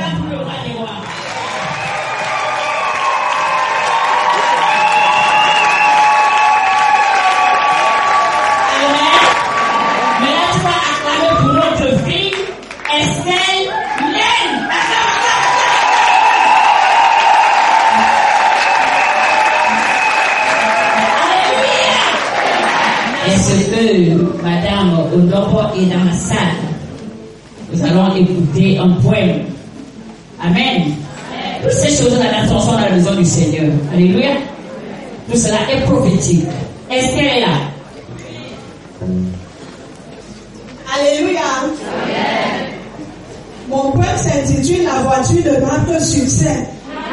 pour le roi des rois. Amen. Maintenant, tu vas acclamer pour notre fille, Estelle Laine. Est-ce que Madame Odopo est dans la salle? Nous allons écouter un poème. Amen. Toutes ces choses-là sont dans la maison du Seigneur. Alléluia. Tout cela est prophétique. Est-ce qu'elle est là? Alléluia. Amen. Mon poème s'intitule La voiture de notre succès.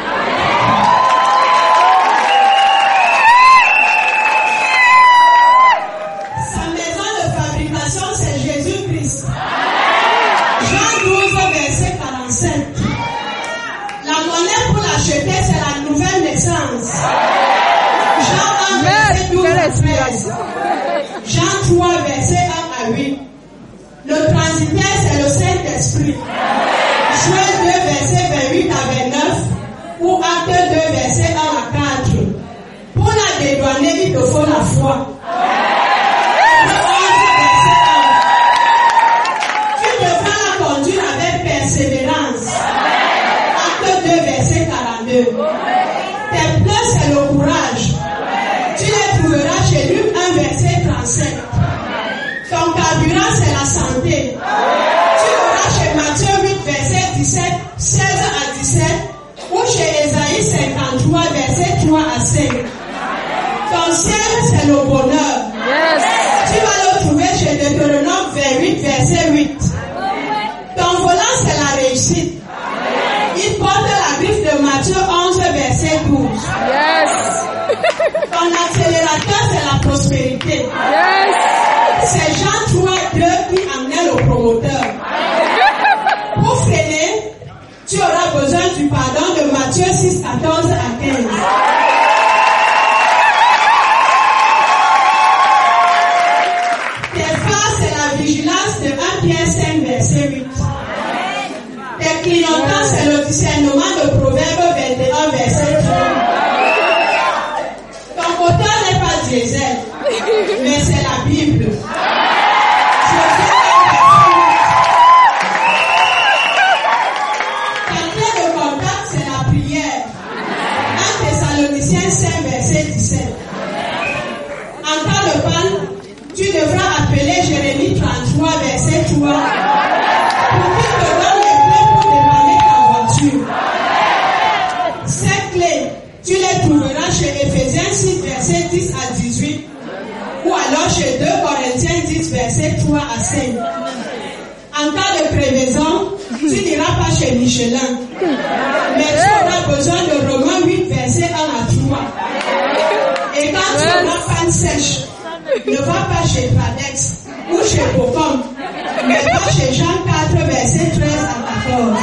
Sa maison de fabrication, c'est Jésus-Christ. Jean 12, verset 47. La monnaie pour l'acheter, c'est la nouvelle naissance. Jean 1, verset 12 à 13. Jean 3, verset 1 à 8. Le transitaire, c'est le Saint-Esprit. Joël 2, verset 28 à 29. Ou Acte 2, verset 1 à 4. Pour la dédouaner, il te faut la foi. Tu devras la conduire avec persévérance. Acte 2, verset 42. Tes pleurs, c'est le courage. Tu les trouveras chez Luc 1, verset 37. Ton carburant, c'est la santé. Tu l'auras chez Matthieu 8, verset 17, 16 à 17, ou chez Ésaïe 53, verset 3 à 5. Ton ciel, c'est le bonheur. Yes. Tu vas le trouver chez Deutéronome 28, verset 8. Ton volant, c'est la réussite. Il porte la griffe de Matthieu 11, verset 12. Yes. Ton accélérateur, c'est la prospérité. Yes. C'est Jean 3, 2 qui amenait le promoteur. Pour freiner, tu auras besoin du pardon de Matthieu 6, 14 à 15. Tes phares, c'est la vigilance de 1 Pierre 5, verset 8. Tes clignotants, c'est le discernement de Proverbe 21, verset 3. Ton moteur n'est pas diesel, mais c'est la Bible. Ta clé de contact, c'est la prière. 1 Thessaloniciens 5, verset 17. En cas de panne, tu devras appeler Jérémie 33, verset 3, pour qu'il te donne les clés pour dépanner ta voiture. Ces clés, tu les trouveras chez Éphésiens 6, verset 10 à 18, ou alors chez 2 Corinthiens 10, verset 3 à 5. En cas de crevaison, tu n'iras pas chez Michelin, mais tu auras besoin de Romains 8, verset 1 à 3. Et quand tu auras panne sèche, ne va pas chez Pradex ou chez Bocom, mais va chez Jean 4, verset 13 à 14.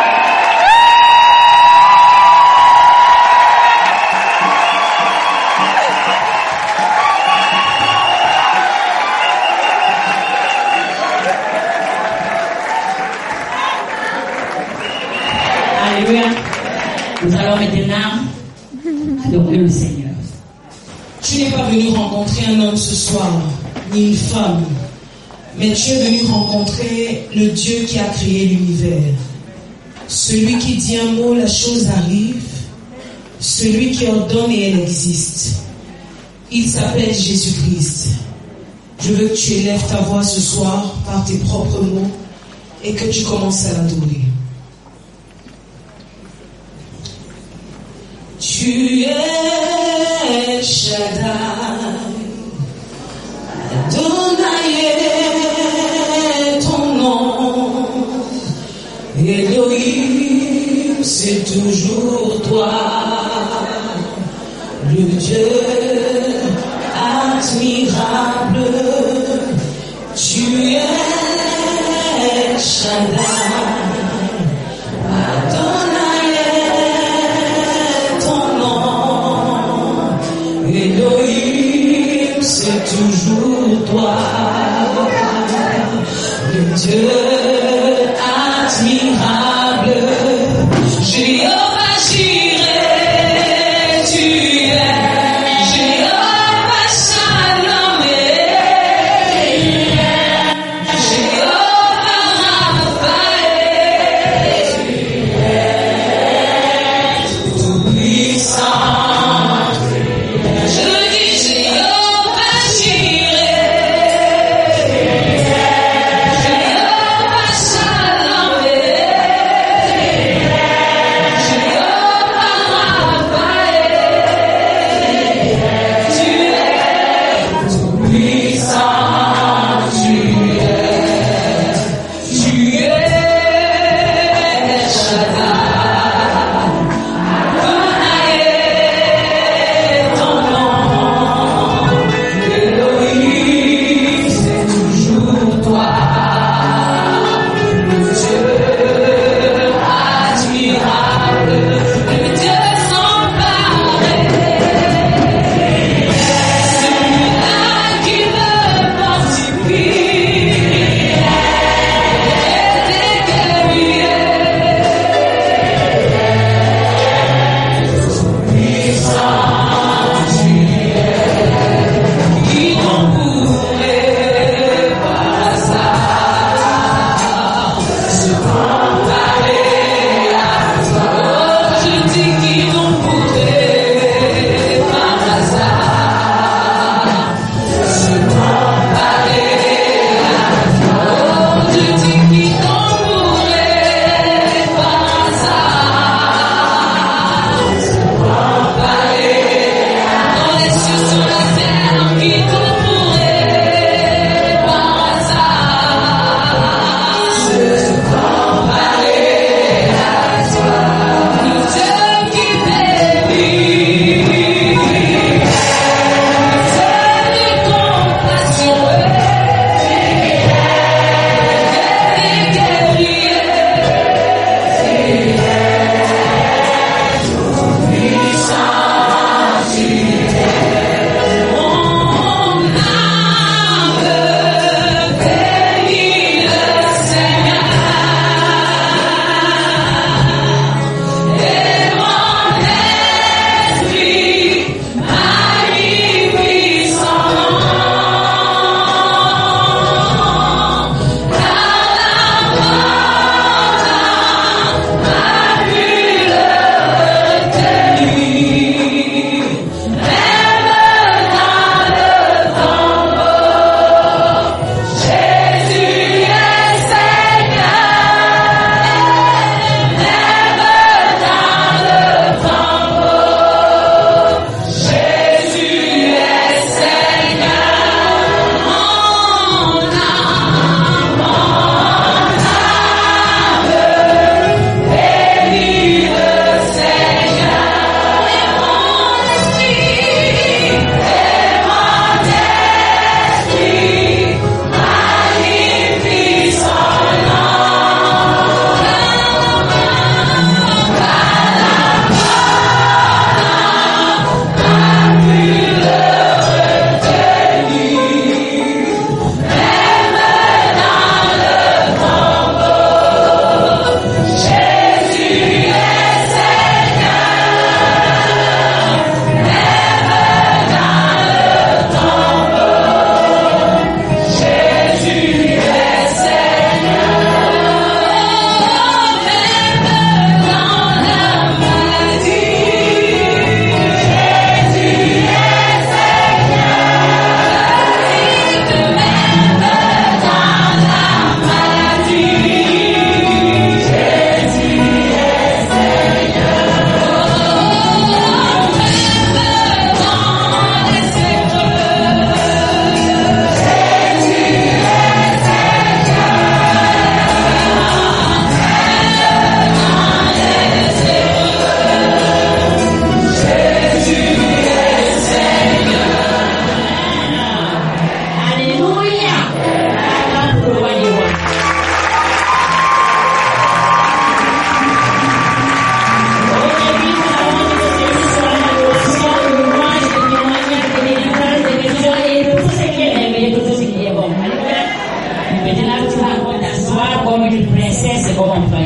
Alléluia. Nous allons maintenant adorer le Seigneur. Tu n'es pas venu rencontrer un homme ce soir, ni une femme, mais tu es venu rencontrer le Dieu qui a créé l'univers. Celui qui dit un mot, la chose arrive. Celui qui ordonne et elle existe. Il s'appelle Jésus-Christ. Je veux que tu élèves ta voix ce soir par tes propres mots et que tu commences à l'adorer. Tu es Shaddai, Adonai est ton nom, Elohim c'est toujours toi, le Dieu admirable, tu es Shaddai, Adonai est ton nom, Elohim c'est toujours toi, le Dieu admirable.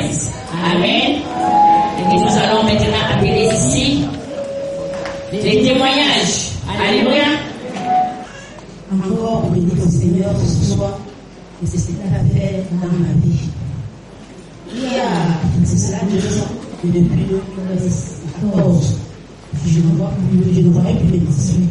promesse. Amen. Et nous allons maintenant appeler ici les témoignages. Alléluia. Encore béni au Seigneur ce soir, et c'est ce qu'il a fait dans ma vie. Il y a, c'est cela 2 ans, et depuis 2014, je ne voyais plus les disciples.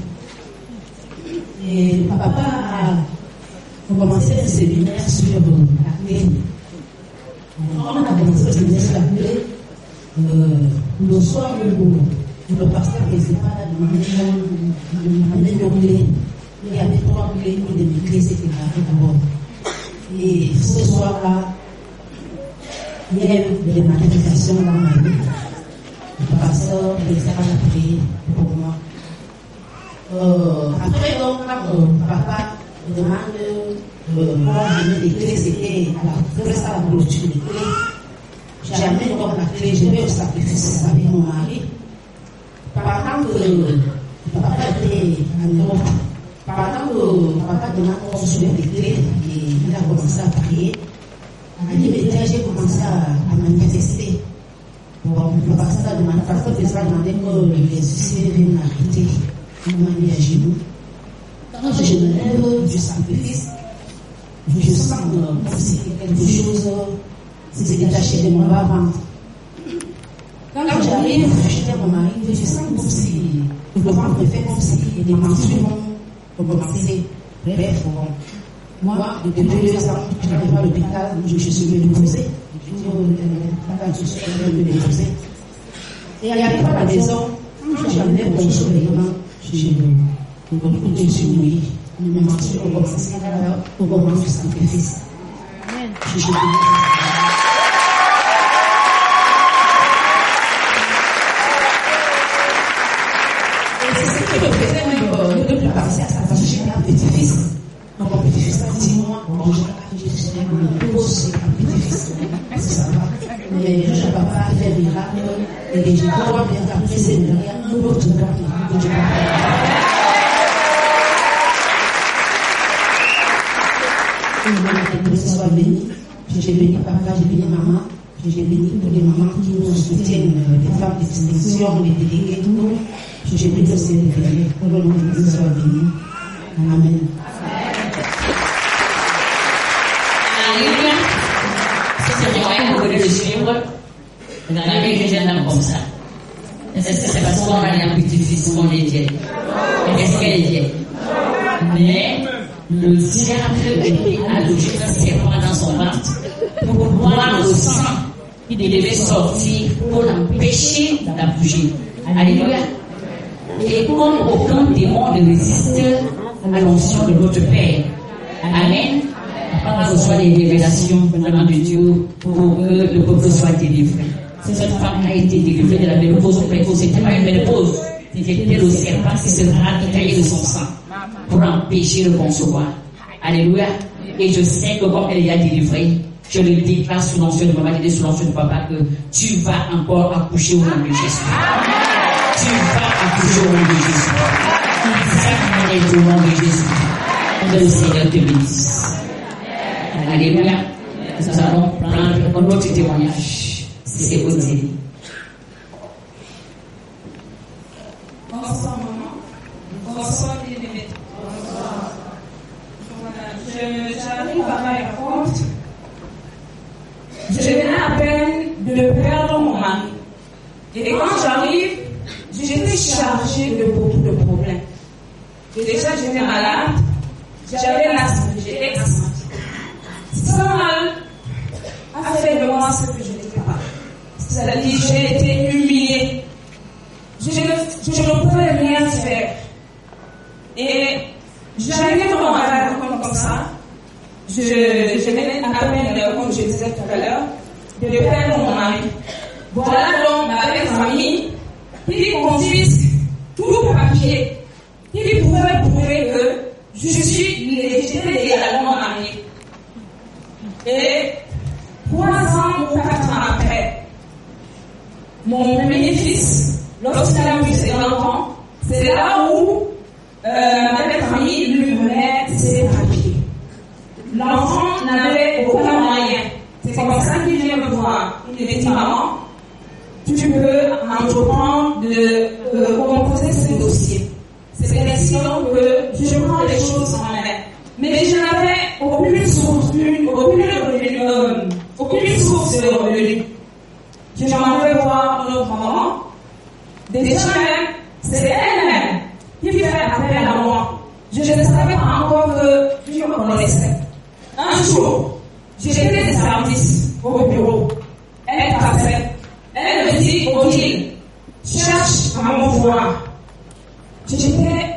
Et papa a commencé un séminaire sur la clé. On a commencé le séminaire sur la clé. Le soir, le pasteur principal a demandé nos clés. Il y avait 3 clés, une de mes clés s'était barrée d'abord. Et ce soir-là, il y a eu des manifestations dans ma vie. Le pasteur principal a prié pour moi. Après, donc, quand papa me demande moi, je mets des clés, c'était à la clôture des clés. J'amène encore la clé, je vais au sacrifice avec mon mari. Pendant que papa était à Europe, pendant que papa demande qu'on se met des clés, et il a commencé à prier. À l'immédiat, j'ai commencé à manifester. Bon, le pasteur a demandé que les huissiers viennent arrêter. Il m'a mis à genoux. Quand je me lève du sacrifice, je sens comme si quelque chose s'est détaché de mon bas-ventre. Quand j'arrive chez mon mari, je sens comme si le ventre fait comme si les menstrues vont commencer. Bref, moi, depuis 2 ans, je n'avais pas l'hôpital, je suis ménopausée. Je suis ménopausée. Et à la fois à la maison, quand j'amenais mon soleillement, je suis mouillée. Mes menstrues ont commencé au moment du sacrifice. Et c'est ce qui me faisait ne plus penser à ça, parce que j'ai un petit-fils. Donc mon petit-fils a 10 mois, je suis un petit-fils. C'est ça. Mais je ne peux pas faire des miracles. Et je crois bien qu'après ces miracles, un autre miracle que Dieu va faire. Que ce soit béni. J'ai béni papa, j'ai béni maman, j'ai béni tous les mamans qui nous soutiennent, les femmes de distinction, les délégués, tout. J'ai béni aussi les délégués. Que le nom de Dieu soit béni. Amen. Alléluia. Si c'est moyen, vous voulez le suivre, vous en avez déjà un homme comme ça. C'est parce qu'on a un petit-fils qu'on est vieille. Est-ce qu'elle est vieille? Mais le diable a logé un serpent dans son ventre pour boire le sang qui devait sortir pour l'empêcher d'accoucher. Alléluia. Et comme aucun démon ne résiste à l'onction de notre Père. Amen. On reçoit des révélations venant de Dieu pour que le peuple soit délivré. Cette femme a été délivrée de la ménopause précoce. Ce n'était pas une ménopause. C'était le serpent qui se ravitaillait de son sang pour empêcher de concevoir. Alléluia. Et je sais que comme elle y a délivré, je le déclare sous l'onction de maman et sous l'onction de papa que tu vas encore accoucher au nom de Jésus. Tu vas accoucher au nom de Jésus. Exactement au nom de Jésus. Que le Seigneur te bénisse. Alléluia. Nous allons prendre un autre témoignage. C'est Odile. Bonsoir maman. Bonsoir bien-aimé. J'arrive à ma compte. Je venais à peine de perdre mon mari. Et quand j'arrive, j'étais chargée de beaucoup de problèmes. Déjà, j'étais malade. J'avais l'asthme. J'étais asthmatique. Ça a fait de moi ce que je n'étais pas. C'est-à-dire, j'ai été humiliée. Je ne pouvais rien faire. Et j'arrivais vraiment malade comme ça. Je venais à peine, comme je disais tout à l'heure, de perdre mon mari. Voilà donc ma belle famille qui confisque tout papier qui pouvait prouver que j'étais légalement mariée. Et 3 ans ou 4 ans après, mon premier fils, lorsqu'il a eu ses enfants, c'est là où ma belle famille lui menait ses papiers. L'enfant n'avait aucun moyen. C'est comme ça qu'il vient me voir. voir. Il me dit, maman, tu peux entreprendre de composer ce dossier. C'est ainsi donc que je prends les choses en main. Mais je n'avais aucune source de revenus. Je m'en vais voir notre maman. Déjà même, c'est elle-même qui fait appel à moi. Je ne savais pas encore que je me connaissais. Un jour, j'étais des services au bureau. Elle passait. Elle me dit, Odile, cherche à me voir. J'étais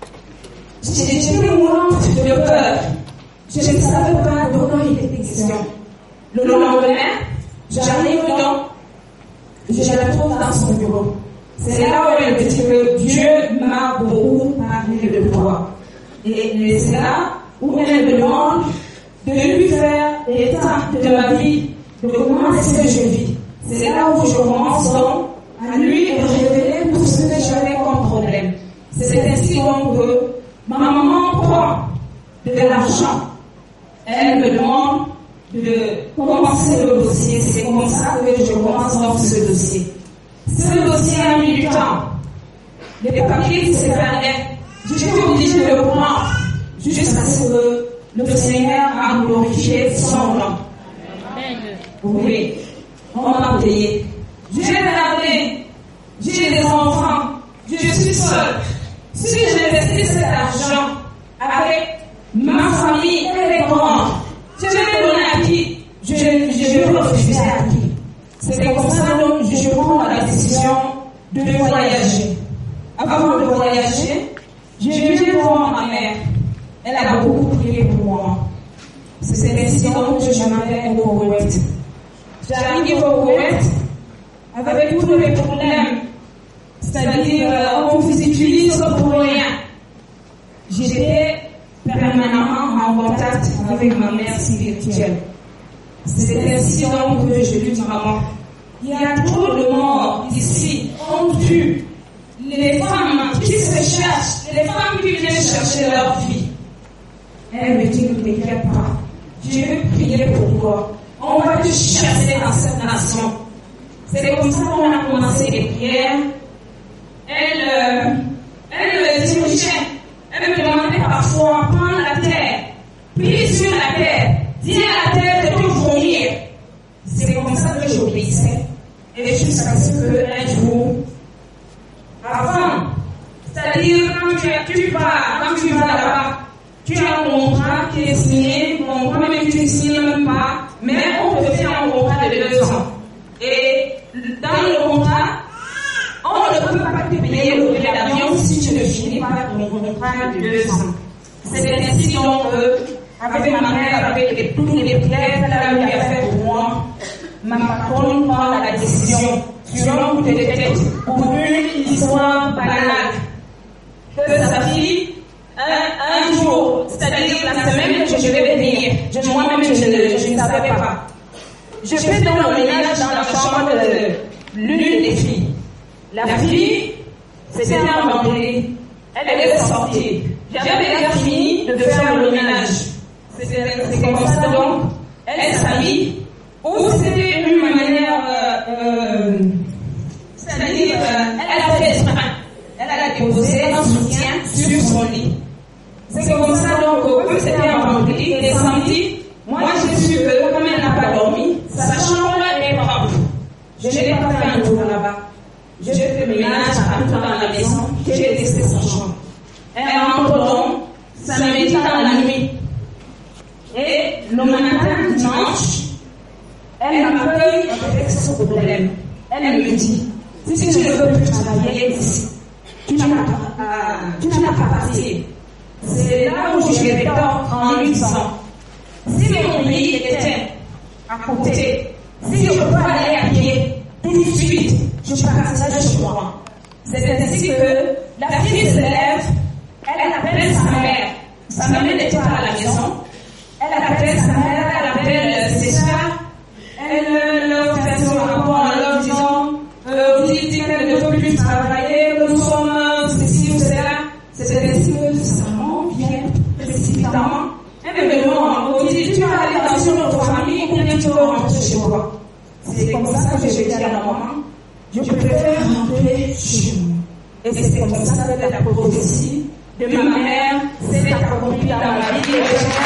mourante de peur. Je ne savais pas de quoi il était question. Le lendemain, j'arrive donc, je la trouve dans son bureau. C'est là où elle me dit que Dieu m'a beaucoup parlé de toi. Et c'est là où elle me demande de lui faire l'état de ma vie, de comment est-ce que je vis. C'est là où je commence donc à lui révéler tout ce que j'avais comme problème. C'est ainsi donc que ma maman prend de l'argent. Elle me demande de commencer le dossier. C'est comme ça que je commence donc ce dossier. Ce dossier a mis du temps. Les papiers se perdaient. J'étais obligée de le prendre jusqu'à ce que le Seigneur a glorifié son nom. Oui, on m'a payé. J'ai regardé, j'ai des enfants, je suis seule. Si j'investis cet argent avec ma famille et les grands, je vais donner à qui? Je vais refuser à qui? C'est comme ça donc je prends la décision de voyager. Avant de voyager, je viens voir ma mère. Elle a beaucoup prié pour moi. C'est ainsi donc que je m'avais au Koweït. J'arrive au Koweït avec tous les problèmes. C'est-à-dire, on vous utilise pour rien. J'étais permanemment en contact avec ma mère spirituelle. C'est ainsi donc que je lui dis, maman, il y a trop de morts ici. On tue les femmes qui se cherchent, les femmes qui viennent chercher leur vie. Elle me dit, ne t'inquiète pas, je vais prier pour toi. On va te chasser dans cette nation. C'est comme ça qu'on a commencé les prières. Elle me dirigeait. Elle me demandait parfois, prends la terre, plie sur la terre, dis à la terre de te vomir. C'est comme ça que j'obéissais. Et jusqu'à ce qu'un jour, avant, c'est-à-dire quand tu vas là-bas, tu as un contrat qui est signé, mon contrat même tu ne signes même pas, mais on te fait un contrat de 2 ans. Et dans le contrat, on ne peut pas te payer le billet d'avion si tu ne finis pas ton contrat de 2 ans. C'est ainsi donc avec ma mère, avec tous les prières qu'elle a fait pour moi, ma patronne prend la décision sur toutes les têtes pour une histoire banale que sa fille, un jour, c'est-à-dire la semaine que je vais venir, moi-même je ne savais pas. Je fais donc le ménage dans la chambre de l'une des filles. La fille, c'était un vendredi. Elle est sortie. J'avais déjà fini de faire le ménage. C'est comme ça donc, elle s'habille. Ou c'était une manière, c'est-à-dire, elle a fait exprès. Elle a déposé un soutien sur son lit. C'est comme ça donc, comme c'était un vendredi, et samedi, moi j'ai su que comme elle n'a pas dormi, sa chambre est propre. Je n'ai pas fait un tour là-bas. Je fais le ménage à tout dans la maison, j'ai laissé sa chambre. Elle rentre donc, samedi dans la nuit. Et le matin, dimanche, elle m'accueille avec ce problème. Elle me dit, si tu ne veux plus travailler ici, tu n'as pas parti. C'est là où je rétorque en lui disant, si mon pays était à côté, si je peux aller à pied, tout de suite, je partirai chez moi. C'est ainsi que la fille se lève, elle appelle sa mère. Sa mère n'était pas à la maison. Elle appelle sa mère, elle appelle ses soeurs. Elle leur fait son rapport en leur disant, vous dites qu'elle ne peut plus travailler, que nous sommes ceci ou cela. C'est ainsi que sa maman vient précipitamment. Elle me demande, tu vas aller dans une autre famille ou bien tu vas rentrer chez toi. C'est comme ça que j'ai dit à ma maman, je préfère rentrer chez nous. Et c'est comme ça que la prophétie de ma mère s'est accomplie dans ma vie.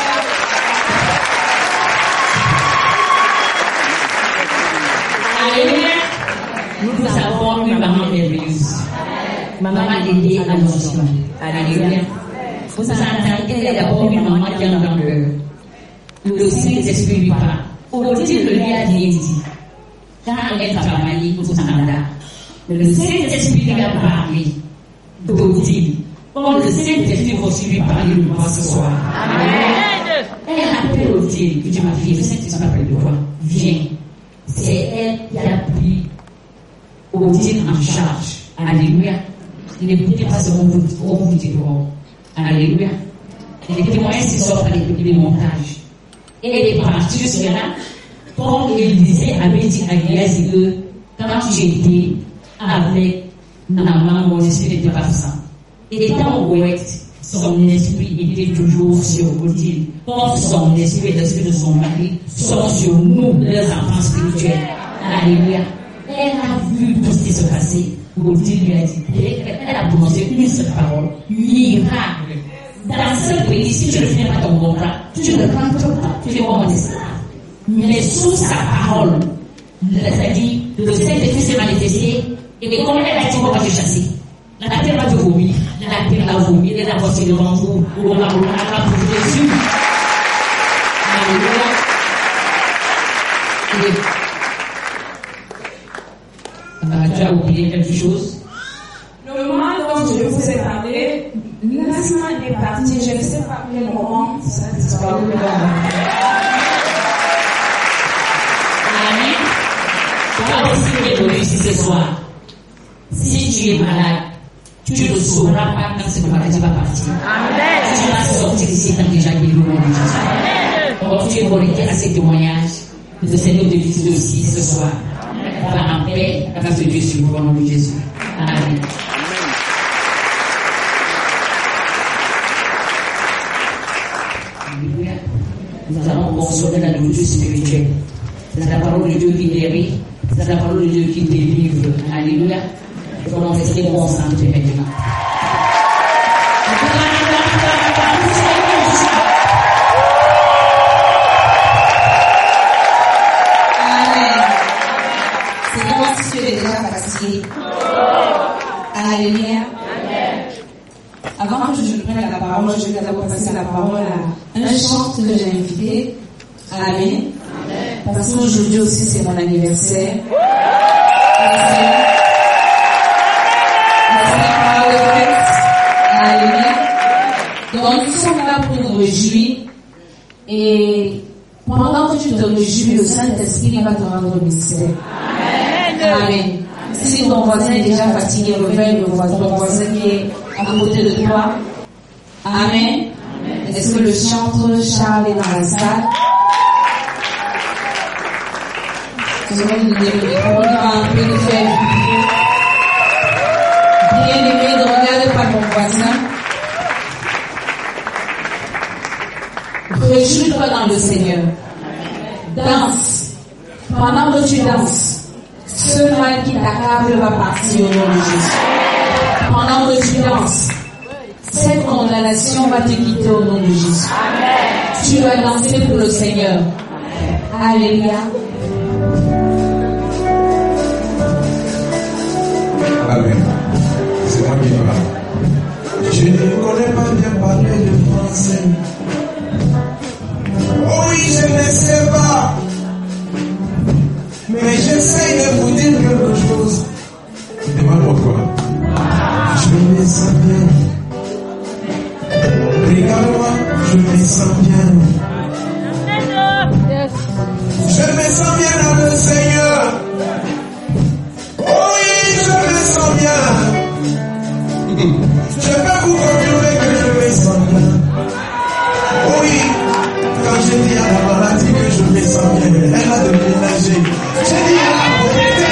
Alléluia. Nous avons une maman merveilleuse. Maman dédiée à l'onction. Alléluia. Vous entendez, elle est d'abord une maman qui a dans le Saint-Esprit lui parle. Odile lui a dit, quand elle travaillait au Canada, le Saint-Esprit lui a parlé d'Odile. Comme le Saint-Esprit va aussi lui parler de moi ce soir. Amen. Elle appelle Odile, dit ma fille, le Saint-Esprit m'appelle de toi. Viens. C'est elle qui a pris Odile en charge. Alléluia. N'écoutez pas ce qu'on vous dit dehors. Alléluia. Et les témoignages qui sortent avec les montages. Et elle est partie jusque là. Comme il disait, avait dit à Géasi que quand tu étais avec Naman, mon esprit n'était pas ça. Étant ouest, son esprit était toujours sur Odile. Comme son esprit et l'esprit de son mari sont sur nous, leurs enfants spirituels. Alléluia. Elle a vu tout ce qui se passait. Odile lui a dit, elle a prononcé une seule parole, miracle. Dans ce pays, si tu ne fais pas ton contrat, tu ne prends pas, tu es comme un esclave. Mais sous sa parole, c'est-à-dire, le Saint-Esprit s'est manifesté, et comme elle a dit, on va te chasser. La terre va te vomir, la terre va vomir, elle a voici devant vous, on va pour Jésus. Alléluia. Tu as oublié quelque chose? Le moment dont je vous ai parlé, l'instant est parti, je ne sais pas quel moment ça a disparu. Amen. Toi aussi, tu es venu ici ce soir. Si tu es malade, tu ne sauras pas quand cette maladie va partir. Amen. Tu vas sortir ici étant déjà guéri au nom de Jésus. Amen. Donc tu es connecté à ces témoignages. Le Seigneur te visite aussi ce soir. Va en paix, la grâce de Dieu sur vous au nom de Jésus. Amen. Alléluia. Nous allons consommer la nourriture spirituelle. C'est la parole de Dieu qui guérit. C'est la parole de Dieu qui délivre. Alléluia. Nous allons rester concentrés maintenant. Alléluia. Avant que je prenne la parole, je vais d'abord passer la parole à un chant que j'ai invité. Amen. Parce qu'aujourd'hui aussi c'est mon anniversaire. Alléluia. Donc nous sommes là pour nous réjouir. Et pendant que tu te réjouis, le Saint-Esprit va te rendre mystère. Amen. Si ton voisin est déjà fatigué, réveille ton voisin qui est à côté de toi. Amen. Est-ce que le chanteur Charles est dans la salle? Je vais nous donner le micro. On va un peu nous faire bien aimé, ne regarde pas ton voisin. Réjouis-toi dans le Seigneur. Danse. Pendant que tu danses, ce mal qui t'accable va partir au nom de Jésus. Pendant que tu danses, cette condamnation va te quitter au nom de Jésus. Amen. Tu vas danser pour le Seigneur. Alléluia. Amen. C'est moi qui parle. Je ne connais pas bien parler de français. Oh oui, je ne sais pas. Mais j'essaye de vous dire quelque chose. Demande pourquoi. Je me sens bien. Regarde-moi, je me sens bien. Je me sens bien dans le Seigneur. Oh oui, je me sens bien. Je peux vous confirmer que je me sens bien. Oh oui, quand j'ai dit à la maladie que je me sens bien, elle a déménagé. J'ai dit à la pauvreté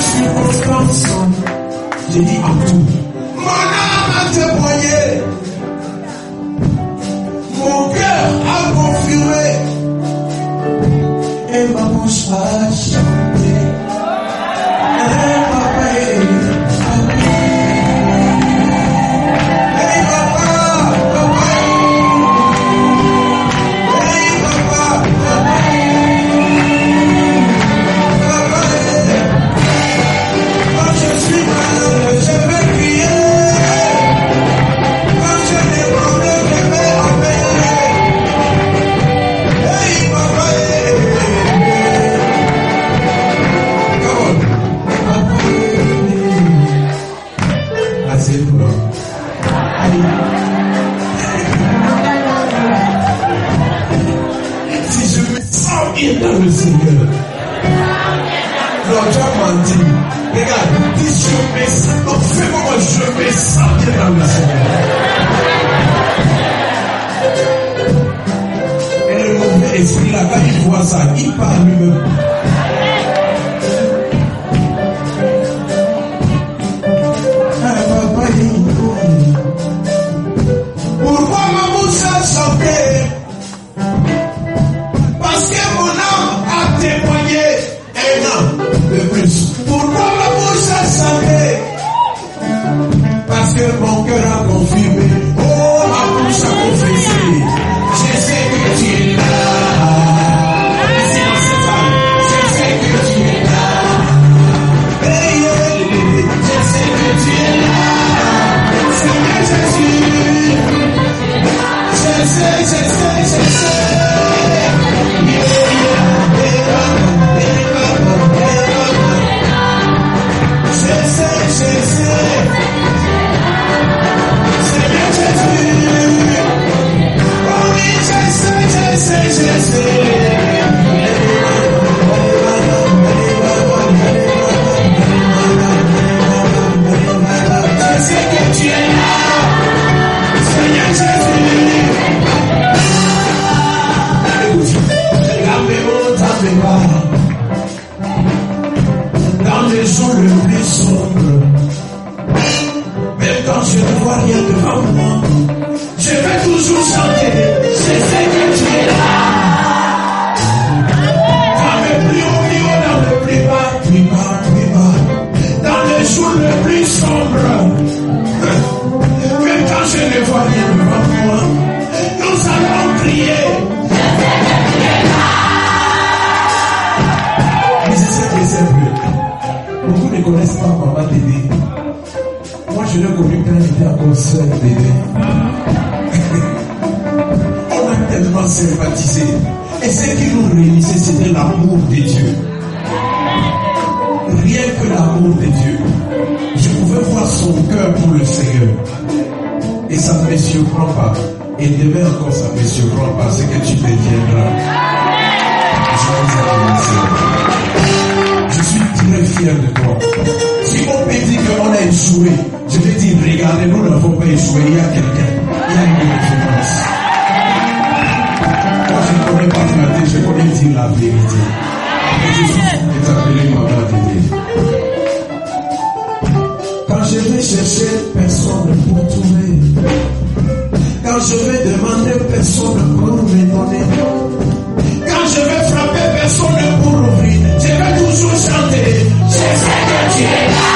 circonstances, j'ai dit à tout. Mon âme a témoigné. Mon cœur a confirmé. Et ma bouche a chanté. Et papa dans le Seigneur. L'autre m'a dit, regarde, dis je me sens, donc fais-moi, je me sens bien dans le Seigneur. Et le mauvais esprit là, quand il voit ça, il parle lui-même. Pourquoi ma bouche a chanté? Parce que mon âme a témoigné un an de plus. Pourquoi ma bouche a chanté? Parce que mon cœur a confirmé. Oh, ma bouche a confessé. Je sais que tu es là. Ici dans cette salle, je sais que tu es là. Je sais que tu es là. Seigneur Jésus. Je sais. Dans les jours le plus sombres, même quand je ne vois rien devant moi, je vais toujours chanter. Je sais que tu es là. Dans le plus haut, dans le plus bas, dans les jours le plus sombres, même quand je ne vois rien devant moi, nous allons prier. Beaucoup ne connaissent pas Maman Dédé. Moi, je l'ai connu quand j'étais encore seul bébé. On a tellement sympathisé. Et ce qui nous réunissait, c'était l'amour de Dieu. Rien que l'amour de Dieu. Je pouvais voir son cœur pour le Seigneur. Et ça ne me surprend pas. Et demain encore, ça ne me surprend pas ce que tu deviendras. Je vous remercie. Je suis très fier de toi. Si on me dit qu'on a échoué, je vais dire, regardez, nous n'avons pas échoué, il y a quelqu'un, il y a une différence. Moi, je ne connais pas flatter, je connais dire la vérité. Et je suis appelé Maman Dédé. Quand je vais chercher, personne pour trouver. Quand je vais demander, personne pour me donner. Quand je vais frapper, personne pour ouvrir. Je vais toujours chanter. Je sais que tu es là.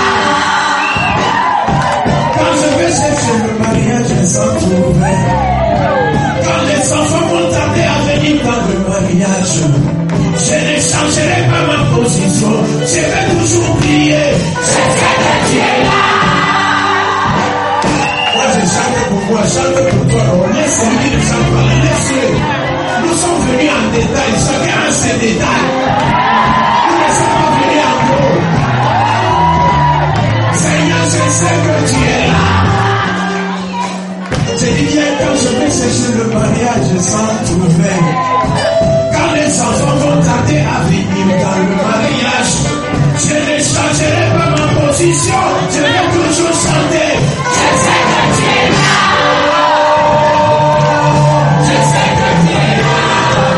Quand je vais chercher le mariage sans trouver. Quand les enfants vont tarder à venir dans le mariage, je ne changerai pas ma position. Je vais toujours prier. Je sais que tu es là. Moi je chante pour moi, chante pour toi. On laisse lui ne chante pas, laisse-le. Nous sommes venus en détail, chacun a ses détails. Nous ne sommes pas venus en gros. Seigneur, je sais que tu es là. J'ai dit bien quand je vais chercher le mariage sans trouver. Quand les enfants vont tarder à venir dans le mariage, je ne changerai pas ma position. Je vais toujours chanter. Je sais que tu es là. Je sais que tu es là.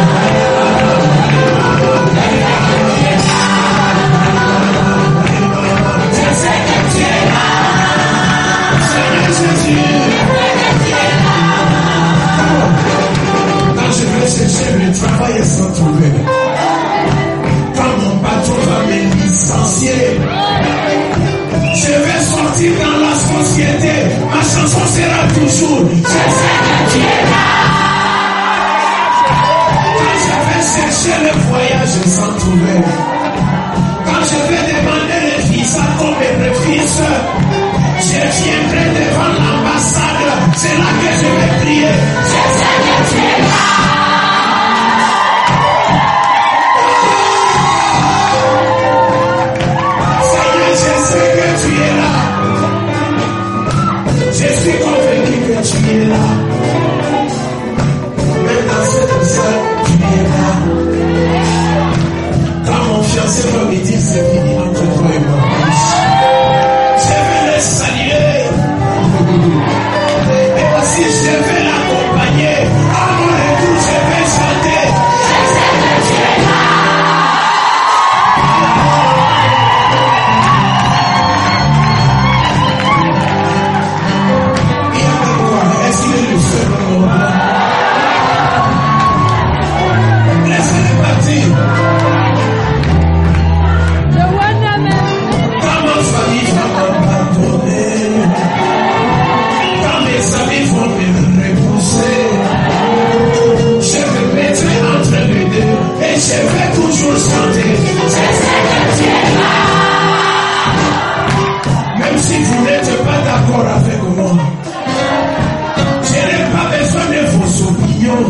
Je sais que tu es là. ouvert. Quand je vais demander le visa comme le fils, je viendrai devant l'ambassade. C'est là que je vais prier. Je sais que tu es là. Seigneur, je sais que tu es là. Je suis convaincu que tu es là. Même dans cette salle, tu es là. Quand mon fiancé va me dire c'est fini entre toi et moi, je vais le saluer. Et aussi je vais l'accompagner. À mon retour, je vais chanter. Je sais que tu es là. Il y a quoi? Est-ce qu'il est le seul dans le monde? Laissez-le partir. Quand ma famille va m'abandonner, quand mes amis vont me repousser, je me mettrai entre les deux et je vais toujours chanter. Je sais que tu es là. Même si vous n'êtes pas d'accord avec moi, je n'ai pas besoin de vos opinions.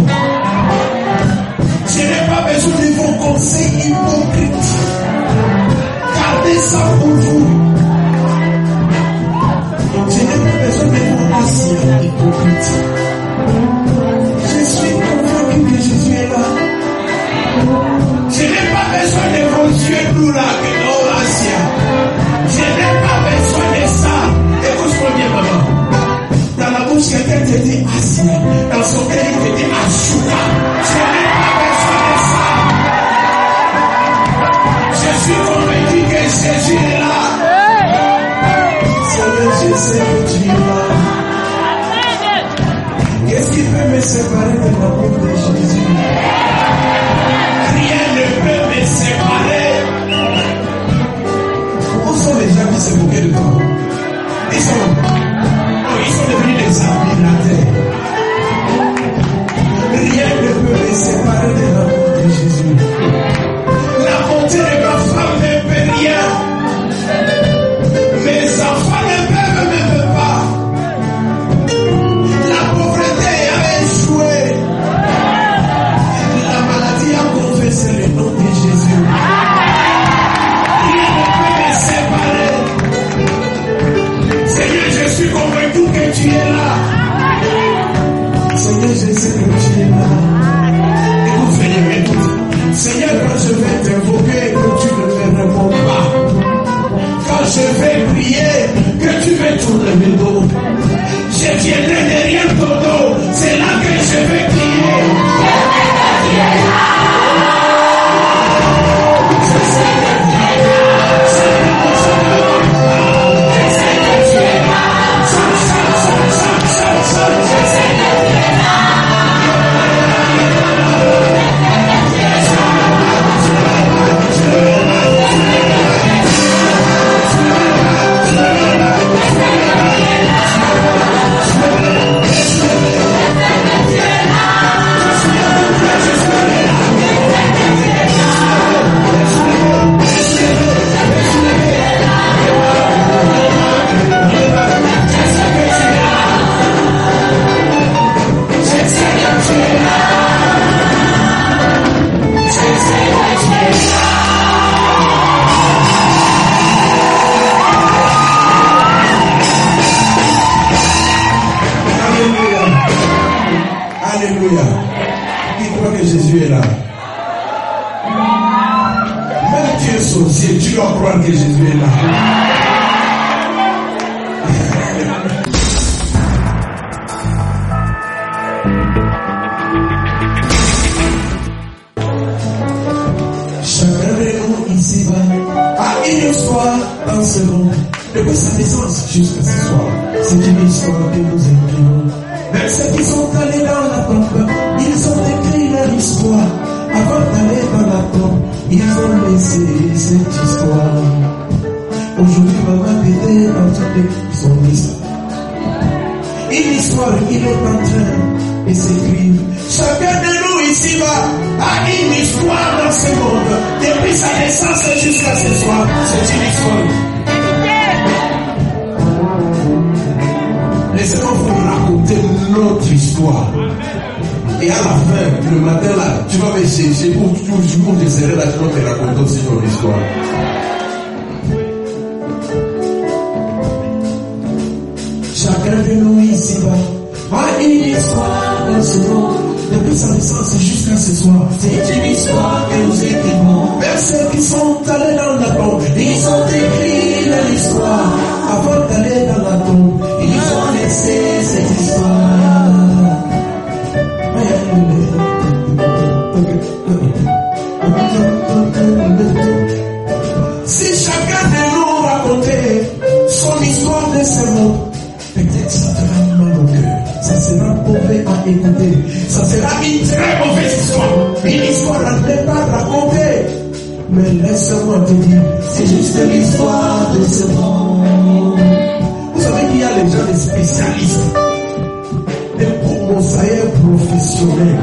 Je n'ai pas besoin de vos conseils hypocrites. Gardez ça pour vous. Je n'ai pas besoin de vos anciens hypocrites. Je suis convaincu que Jésus est là. Je n'ai pas besoin de vos yeux doux là, que non, anciens. Je n'ai pas besoin de ça. Écoute-moi bien, maman. Dans la bouche, quelqu'un te dit ancien. Dans son cœur, il te dit Ashuka. Je n'ai pas besoin de ça. Je suis convaincu que Jésus est là. Seigneur, je sais que tu es là. Qu'est-ce qui peut me séparer de l'amour de Jésus? Rien ne peut me séparer. Où sont les gens qui se moquaient de toi? Ils sont devenus des amis de la terre. Rien ne peut me séparer de l'amour de Jésus. La bonté de ma femme ne peut rien. Mes enfants ne peuvent même pas. La pauvreté a échoué. La maladie a confessé le nom de Jésus. Rien ne peut me séparer. Seigneur, je suis convaincu que tu es là. Seigneur, je sais que tu es là. Écoute, Seigneur, écoute. Seigneur, quand je vais t'invoquer, que tu ne me réponds pas. Quand je vais prier, que tu me tournes le dos. Je viendrai derrière ton dos. C'est là que je vais prier. Je sais que tu es là. Je sais que tu es là. Je sais que tu es là. Je sais que tu es là. Alléluia. Qui croit que Jésus est là? Même tu es sorcier, tu dois croire que Jésus est là. Chacun de nous ici-bas a une histoire dans ce monde. Depuis sa naissance jusqu'à ce soir, c'est une histoire que nous écrivons. Même ceux qui sont allés dans la tombe, ils ont écrit leur histoire. Avant d'aller dans la tombe, ils ont laissé cette histoire. Aujourd'hui, maman était en train de son histoire. Une histoire, il est en train de s'écrire. Chacun de nous ici-bas a une histoire dans ce monde. Depuis chercher pour toujours te serrer la jambe et raconter aussi ton histoire. Chacun de nous ici-bas a une histoire dans ce monde. Depuis sa naissance jusqu'à ce soir, c'est une histoire que nous écrivons. Même ceux qui sont allés dans la tombe, ils ont écrit leur histoire. Avant d'aller dans la tombe, ils ont laissé cette histoire. Si chacun de nous racontait son histoire de ce monde, peut-être ça fera mal au cœur, ça sera mauvais à écouter, ça sera une très mauvaise histoire, une histoire à ne pas raconter. Mais laisse-moi te dire, c'est juste l'histoire de ce monde. Vous savez qu'il y a les gens, des spécialistes, des mosaïques professionnels.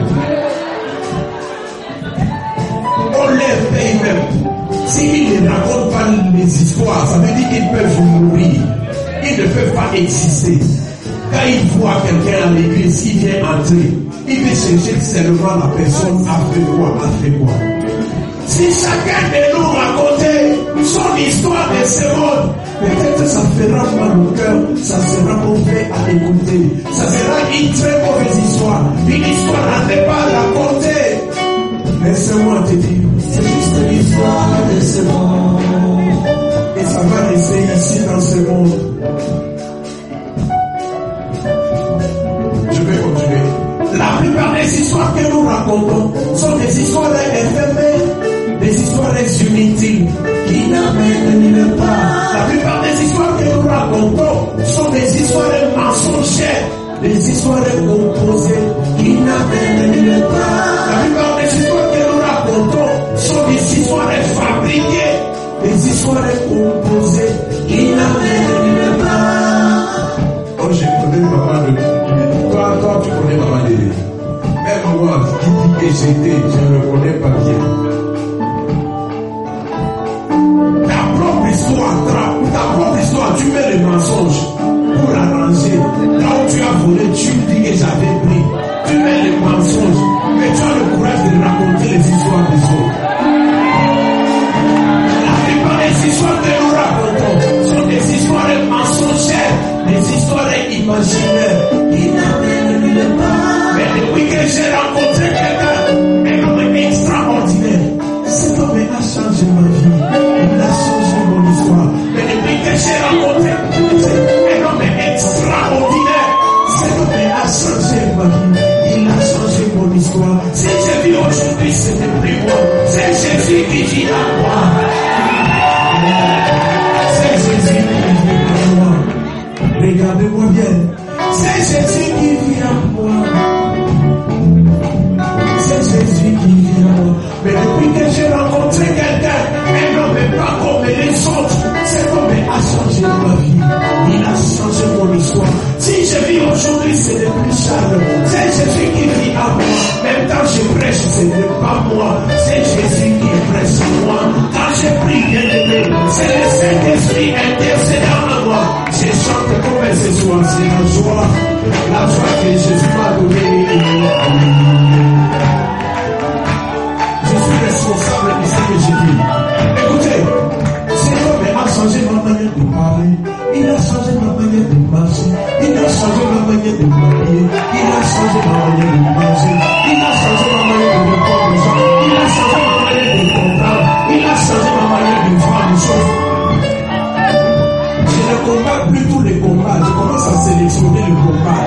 On les paye même. S'ils ne racontent pas les histoires, ça veut dire qu'ils peuvent mourir. Ils ne peuvent pas exister. Quand il voit quelqu'un à l'église, il vient entrer, il veut chercher seulement la personne a fait quoi. Si chacun de nous racontait son histoire de ce monde, peut-être ça fera mal au cœur, ça sera mauvais à écouter, ça sera une très mauvaise histoire, une histoire à ne pas raconter. Laisse-moi te dire, c'est juste l'histoire de ce monde, et ça va rester ici dans ce monde. Je vais continuer. La plupart des histoires que nous racontons sont des histoires éphémères, des histoires inutiles qui n'amènent nulle part. La plupart des histoires que nous racontons sont des histoires mensongères, des histoires composées qui n'amènent nulle part. La plupart des histoires que nous racontons sont des histoires fabriquées, des histoires composées qui n'amènent nulle part. Oh, je connais maman de... Toi, tu connais maman de... Même moi, qui dit que j'étais, je ne connais pas bien. Ta propre histoire, tu mets les mensonges pour arranger. Là où tu as volé, tu dis que j'avais pris. Tu mets les mensonges, mais tu as le courage de raconter les histoires des autres. La plupart des histoires que nous racontons sont des histoires mensongères, des histoires imaginaires qui n'amènent nulle part. Mais depuis que j'ai rencontré quelqu'un, un homme extraordinaire, cet homme a changé ma vie, il a changé mon histoire. Mais depuis que j'ai rencontré un homme extraordinaire, cet homme a changé ma vie, il a changé mon histoire. Si je vis aujourd'hui, ce n'est plus moi, c'est Jésus qui vit à moi. C'est Jésus qui vit à moi. Regardez-moi bien, c'est Jésus qui vit à moi. C'est Jésus qui vit à moi. Mais depuis que j'ai rencontré quelqu'un, un homme pas comme les autres, cet homme a changé ma vie. Il a changé mon histoire. Si je vis aujourd'hui, ce n'est plus Charles. C'est Jésus qui vit à moi. Même quand je prêche, ce n'est pas moi. C'est Jésus qui prêche à moi. Quand je prie, bien aimé, c'est le Saint-Esprit intercédant à moi. Je chante comme ce soir, c'est la joie que Jésus m'a donnée. Je suis responsable de ce que j'ai dit. Écoutez, cet homme a changé ma manière de parler, il a changé ma manière de marcher, il a changé ma manière de m'habiller, il a changé ma manière de manger, il a changé ma manière de répondre aux gens, il a changé ma manière de comprendre, il a changé ma manière de voir les choses. Je ne combats plus tous les combats, je commence à sélectionner les combats.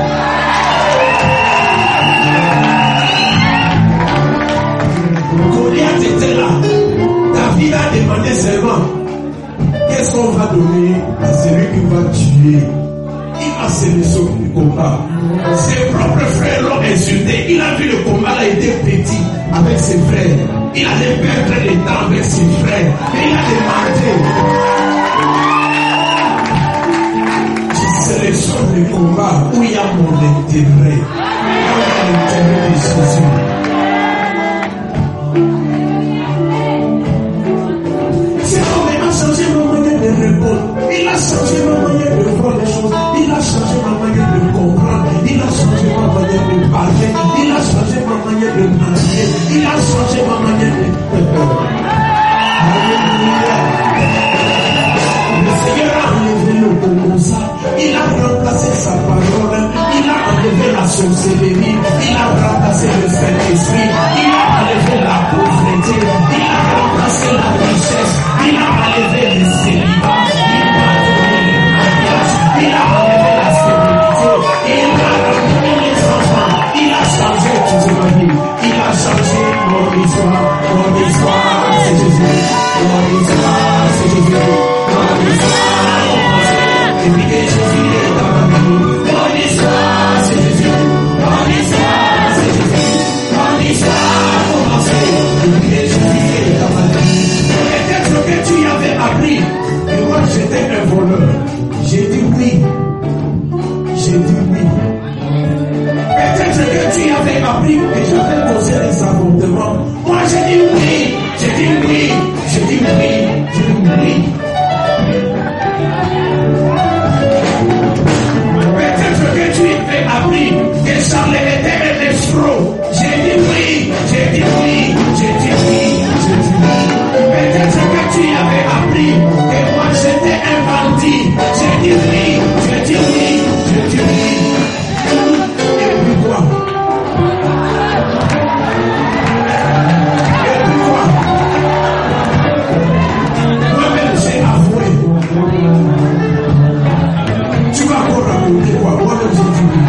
Goliath était là. David a demandé seulement qu'est-ce qu'on va donner à celui qui va tuer. Il a sélectionné le combat. Ses propres frères l'ont insulté. Il a vu le combat, il était petit avec ses frères. Il allait perdre le temps avec ses frères. Et il a demandé. Je sélectionne le combat où il y a mon intérêt. Où il y a l'intérêt de Jésus. Il a changé ma manière de voir les choses, il a changé ma manière de comprendre, il a changé ma manière de parler, il a changé ma manière de marcher, il a changé Saint-Esprit. Il a enlevé la pauvreté. Il a remplacé la richesse. Il a enlevé le célibat. Il a enlevé la stérilité. Il a enlevé les enfants. Il a changé toute ma vie. Il a changé mon histoire. Mon histoire, c'est Jésus. Mon histoire, c'est Jésus. Mon histoire, depuis que Jésus est dans ma vie. Mon histoire, c'est Jésus. Mon histoire, c'est Jésus. Mon histoire a commencé depuis que Jésus est dans ma vie. Peut-être que tu y avais appris que moi j'étais un voleur. J'ai dit oui. J'ai dit oui. Peut-être que tu y avais appris que j'avais causé des avortements. Moi j'ai dit oui. J'ai dit oui. J'ai dit oui. J'ai dit oui. Peut-être que tu avais appris que Charles était un escroc. J'ai dit oui. J'ai dit oui. J'ai dit oui. J'ai dit oui. Peut-être que tu avais appris que moi j'étais un bandit. J'ai dit oui. J'ai dit oui. J'ai dit oui. Et puis quoi? Et puis quoi? Moi-même j'ai avoué. Tu vas encore raconter quoi? Moi-même j'ai dit oui.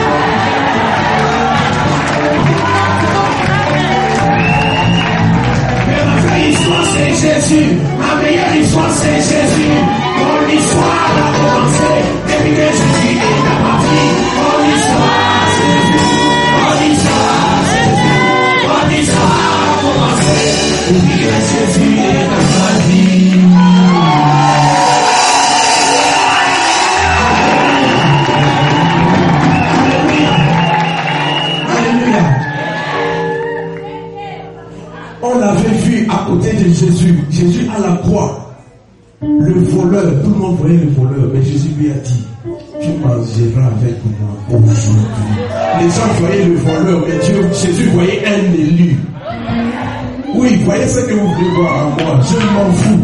Mais ma vraie histoire c'est Jésus. Ma meilleure histoire c'est Jésus. Mon histoire a commencé depuis que Jésus est dans ma vie. Mon histoire c'est Jésus. Mon histoire c'est Jésus. Mon histoire a commencé depuis que Jésus est dans ma vie. Alléluia. On l'avait vu à côté de Jésus. Jésus à la croix. Le voleur, tout le monde voyait le voleur, mais Jésus lui a dit, tu mangeras avec moi aujourd'hui. Les gens voyaient le voleur, mais Jésus voyait un élu. Oui, voyez ce que vous voulez voir en moi, je m'en fous.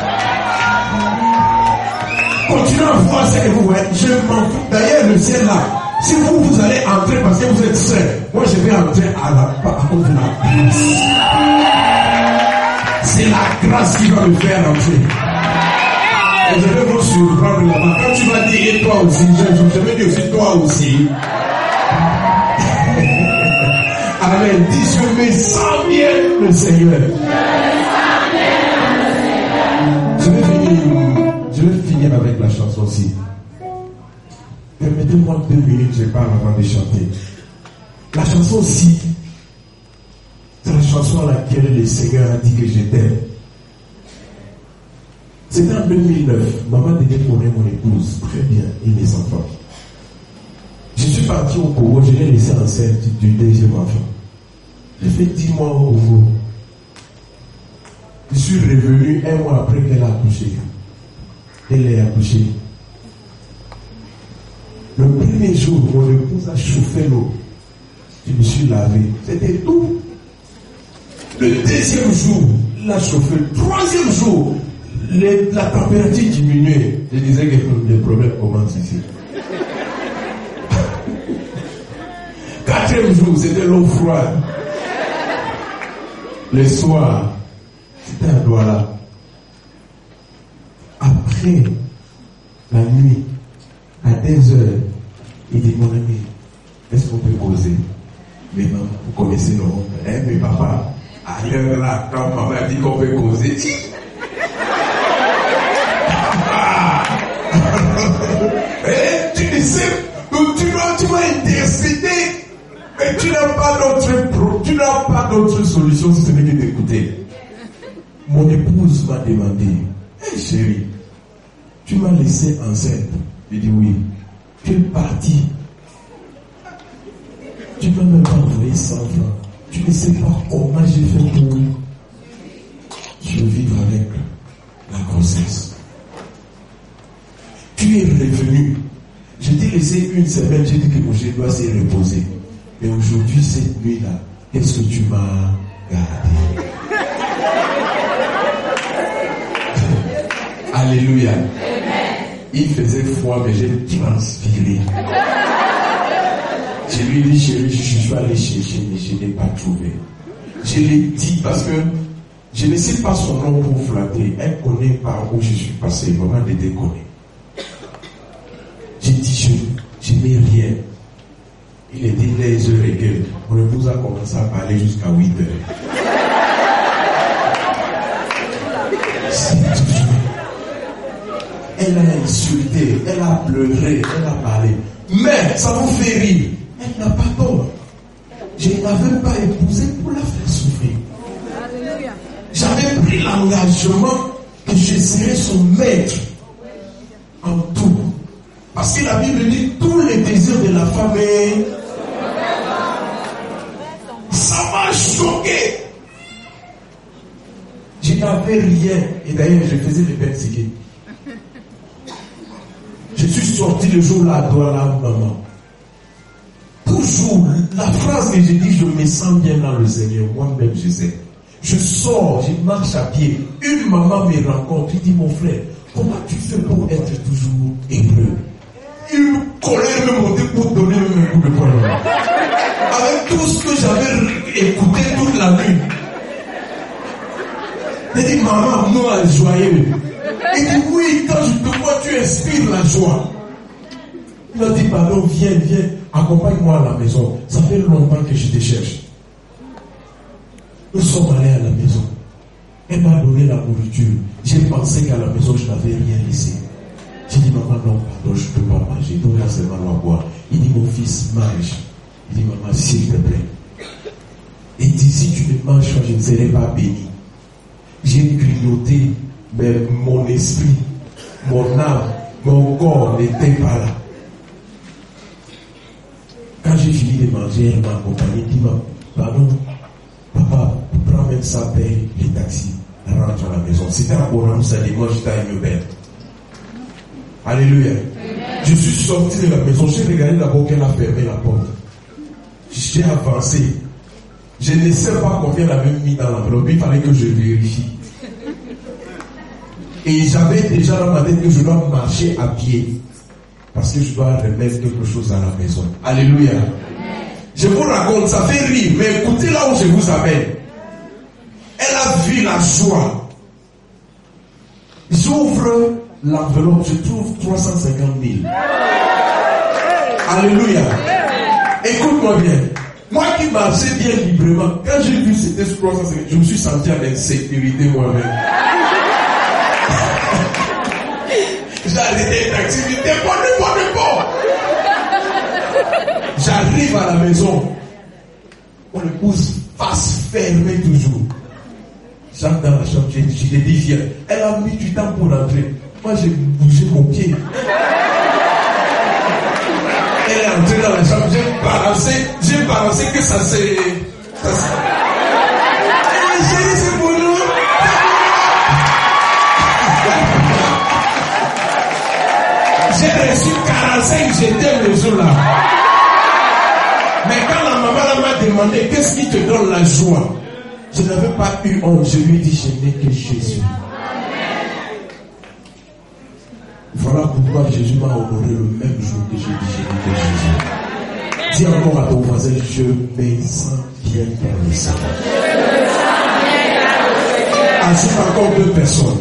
Continuez à voir ce que vous voyez, je m'en fous. D'ailleurs, le ciel là, si vous allez entrer parce que vous êtes saint, moi je vais entrer à cause de la grâce. C'est la grâce qui va me faire entrer. Et je vais vous surprendre là-bas. Quand tu vas dire, et toi aussi, je vais dire aussi, toi aussi. Amen. Dis, je me sens bien le Seigneur. Je vais finir avec la chanson aussi. Permettez-moi 2 minutes, je parle avant de chanter. La chanson aussi, c'est la chanson à laquelle le Seigneur a dit que j'étais. C'était en 2009. Maman devait pour mon épouse. Très bien, et mes enfants. Je suis parti au Congo, je l'ai laissé enceinte du 2e enfant. J'ai fait 10 mois au Congo. Je suis revenu 1 mois après qu'elle a accouché. Elle est accouchée. Le premier jour, mon épouse a chauffé l'eau. Je me suis lavé. C'était tout. Le 2e jour, il a chauffé. Le 3e jour, la température diminuait. Je disais que les problèmes commencent ici. 4e jour, c'était l'eau froide. Le soir, c'était à Douala. Après la nuit, à 10 heures, il dit, mon ami, est-ce qu'on peut causer? Mais non, vous connaissez le monde. Mais papa, à l'heure là, quand maman dit qu'on peut causer, tu sais, tu vas intercéder, mais tu n'as pas d'autre solution si ce n'est que d'écouter. Mon épouse m'a demandé, hey, chérie, tu m'as laissé enceinte. J'ai dit oui. Quelle partie? Tu m'as même pas envoyé 100 francs. Tu ne sais pas comment j'ai fait pour je veux vivre avec la grossesse. Tu es revenu. Je t'ai laissé 1 semaine, j'ai dit que mon chéri doit se reposer. Mais aujourd'hui, cette nuit-là, qu'est-ce que tu m'as gardé? Alléluia. Il faisait froid, mais j'ai transpiré. Je lui ai dit, chérie, je suis allé chercher, mais je n'ai pas trouvé. Je l'ai dit parce que je ne sais pas son nom pour flatter. Elle connaît par où je suis passé. Maman ne déconne. J'ai dit, je n'ai rien. Il était 10h15. Mon épouse a commencé à parler jusqu'à 8h. Elle a insulté, elle a pleuré, elle a parlé. Mais ça vous fait rire. Elle n'a pas tort. Je n'avais pas épousé pour la faire souffrir. J'avais pris l'engagement que je serais son maître en tout. Parce que la Bible dit tous les désirs de la femme est... Ça m'a choqué. Je n'avais rien. Et d'ailleurs, je faisais des persécutions. Je suis sorti le jour là, dans la maman. Toujours, la phrase que j'ai dit, je me sens bien dans le Seigneur. Moi-même, je sais. Je sors, je marche à pied. Une maman me rencontre. Il dit, mon frère, comment tu fais pour être toujours heureux? Une colère me montait pour donner un coup de poing. Avec tout ce que j'avais écouté toute la nuit. Il dit, maman, moi, joyeux. Il dit, oui, quand je te vois, tu inspires la joie. Il m'a dit, pardon, viens, accompagne-moi à la maison. Ça fait longtemps que je te cherche. Nous sommes allés à la maison. Elle m'a donné la nourriture. J'ai pensé qu'à la maison, je n'avais rien laissé. J'ai dit, maman, non, pardon, je ne peux pas manger. Donc là, c'est mal à boire. Il dit, mon fils, mange. Il dit, maman, s'il te plaît. Il dit, si tu ne manges pas, je ne serai pas béni. J'ai grignoté, mais mon esprit, mon âme, mon corps n'était pas là. Quand j'ai fini de manger, elle m'a accompagné. Il dit, pardon, papa, prends même ça, paye les taxis, rentre à la maison. C'était un courant, ça dit, moi j'étais à une belle. Alléluia. Je suis sorti de la maison, j'ai regardé d'abord qu'elle a fermé la porte. J'ai avancé. Je ne sais pas combien elle avait mis dans l'enveloppe, il fallait que je vérifie. Et j'avais déjà dans ma tête que je dois marcher à pied. Parce que je dois remettre quelque chose à la maison. Alléluia. Je vous raconte, ça fait rire, mais écoutez là où je vous amène. Elle a vu la joie. J'ouvre l'enveloppe, je trouve 350 000. Alléluia. Écoute-moi bien. Moi qui marchais bien librement, quand j'ai vu c'était 350 000, je me suis senti en insécurité moi-même. J'ai arrêté une activité, bon. J'arrive à la maison. Mon épouse face fermée toujours. J'entre dans la chambre, je l'ai dit, viens. Elle a mis du temps pour rentrer. Moi, j'ai bougé mon pied. Elle est entrée dans la chambre, j'ai balancé que ça s'est... J'ai dit, c'est pour nous. J'ai reçu 45 GT le jour-là. Mais quand la maman m'a demandé qu'est-ce qui te donne la joie, je n'avais pas eu honte. Je lui ai dit, je n'ai que Jésus. Voilà pourquoi Jésus m'a honoré le même jour que j'ai dit, je n'ai que Jésus. Dis encore à ton voisin, je me sens bien dans le Seigneur. Ajoute encore 2 personnes.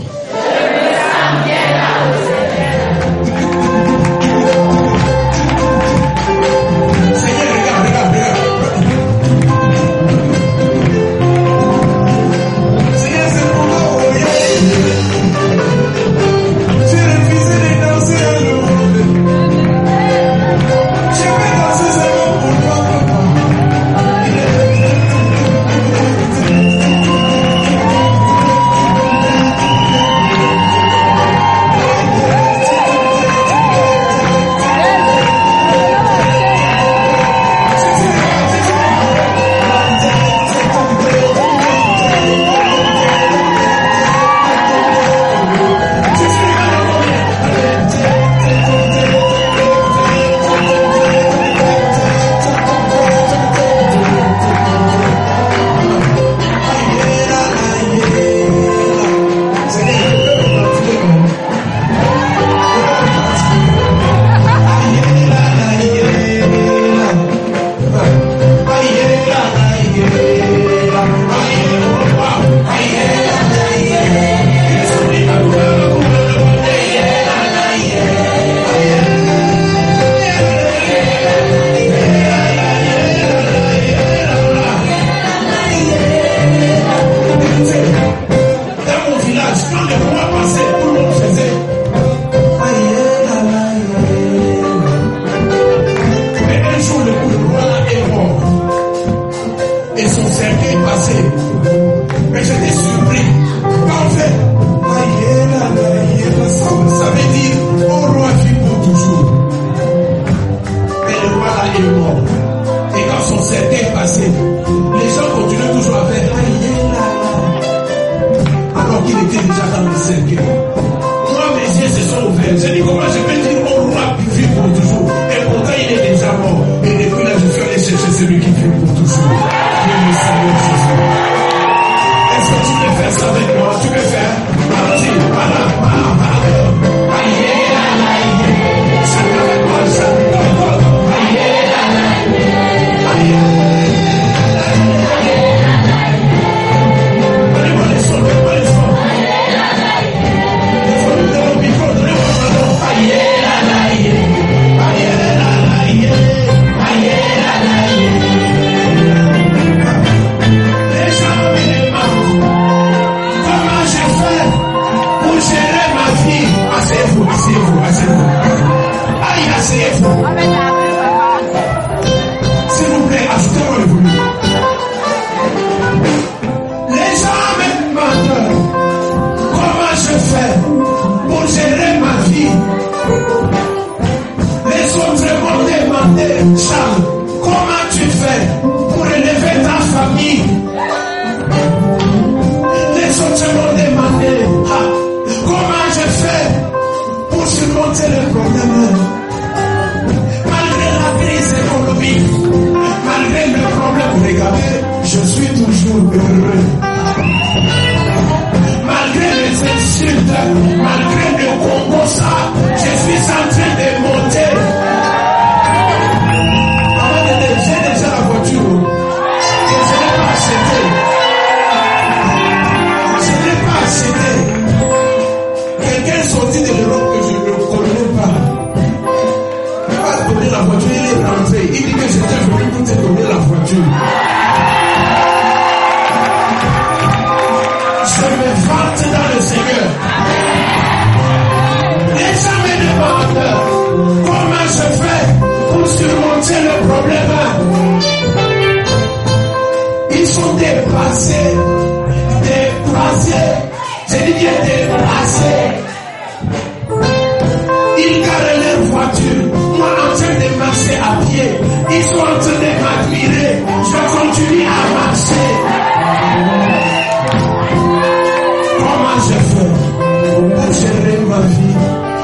me servir. Moi, mes yeux se sont ouverts. J'ai dit comment je peux dire mon roi qui vit pour toujours. Et pourtant, il est déjà mort. Et depuis là, je suis allé chercher celui qui vit pour toujours. Dieu me salue, Jésus. Est-ce que tu peux faire ça avec moi? Tu peux faire? Allons-y. Voilà. Chante avec moi, chante avec moi. S'il vous plaît, ajoutez-moi le volume. Les gens me demandent comment je fais pour gérer ma vie. Les autres m'ont demandé, Charles, comment tu fais pour élever ta famille. Les autres m'ont demandé, comment je fais pour surmonter le problème. Malgré la crise économique, malgré le problème, regardez, je suis toujours heureux. Malgré les insultes, malgré le Congo, ça, je suis en train de monter. J'ai déjà la voiture que je n'ai pas achetée. Je n'ai pas acheté. Quelqu'un sorti de l'Europe que je ne connais pas. Donner la voiture, il est rentré. Il dit que j'étais venu pour te donner la voiture. Je me vante dans le Seigneur. Les gens me demandent comment je fais pour surmonter le problème. Ils sont dépassés. J'ai dit bien dépassés. Ils garent leur voiture. Moi, en train de marcher à pied, ils sont en train de m'admirer. Je continue à marcher. Comment je fais pour gérer ma vie?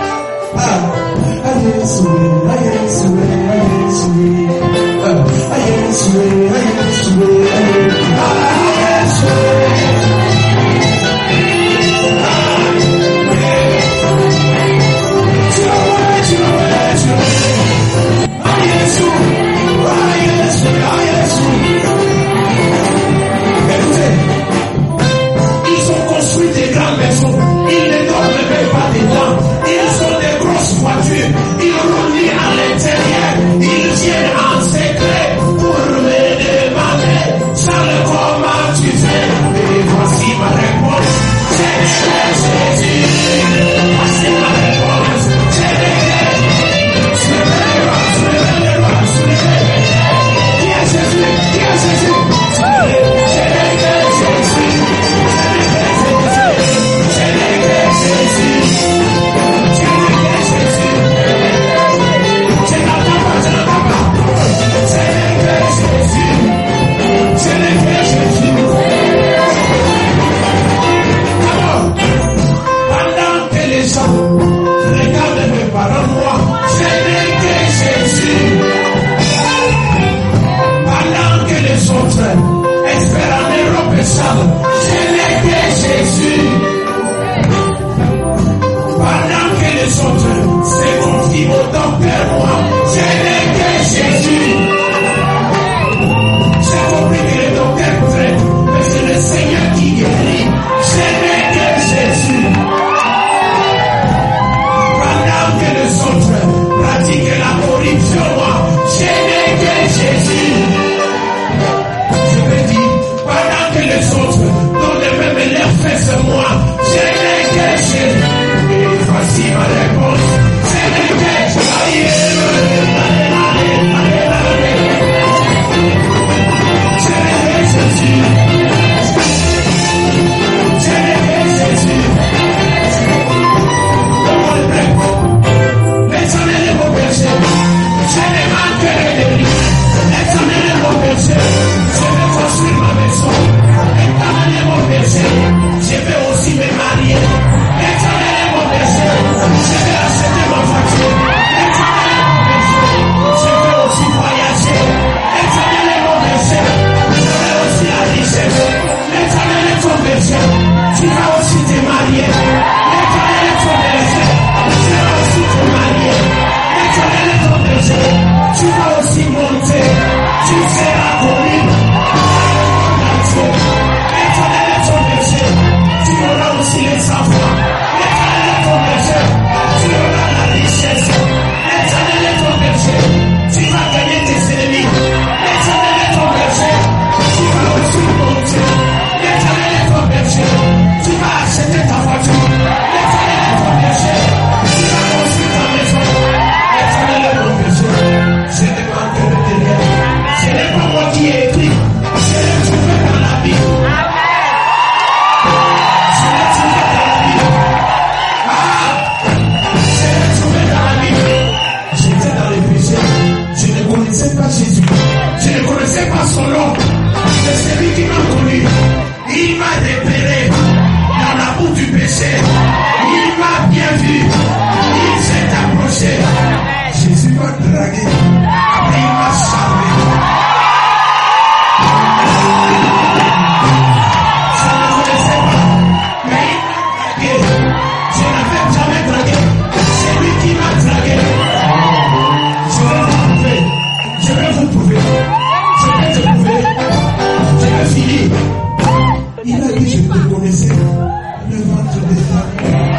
Ils ont construit des grandes maisons. Ils ne dorment même pas dedans. Ils ont des grosses voitures. Ils roulent à l'intérieur. Ils viennent en secret pour me demander Charles, comment tu fais? Et voici ma réponse. C'est Jésus. Voici ma réponse. C'est Qui est Jésus? Qui est Jésus? Pendant que les gens regardent mes parents, moi, je n'ai que Jésus. Pendant que les autres espèrent en Europe et Charles, je n'ai que Jésus. Pendant que les autres se confient au docteur, moi, je n'ai que Jésus. J'ai compris que le docteur traite, mais c'est le Seigneur qui guérit. Je n'ai que Jésus. Pendant que les autres pratiquent la corruption, moi, je n'ai que Jésus. Je veux dire, pendant que les autres donnent même leurs fesses, moi, je n'ai que Jésus. Et voici ma réponse. Je n'avais jamais dragué. C'est lui qui m'a dragué. Je vais vous prouver. Je vais te prouver. Je vais finir. Il a dit je te connaissais le ventre des femmes.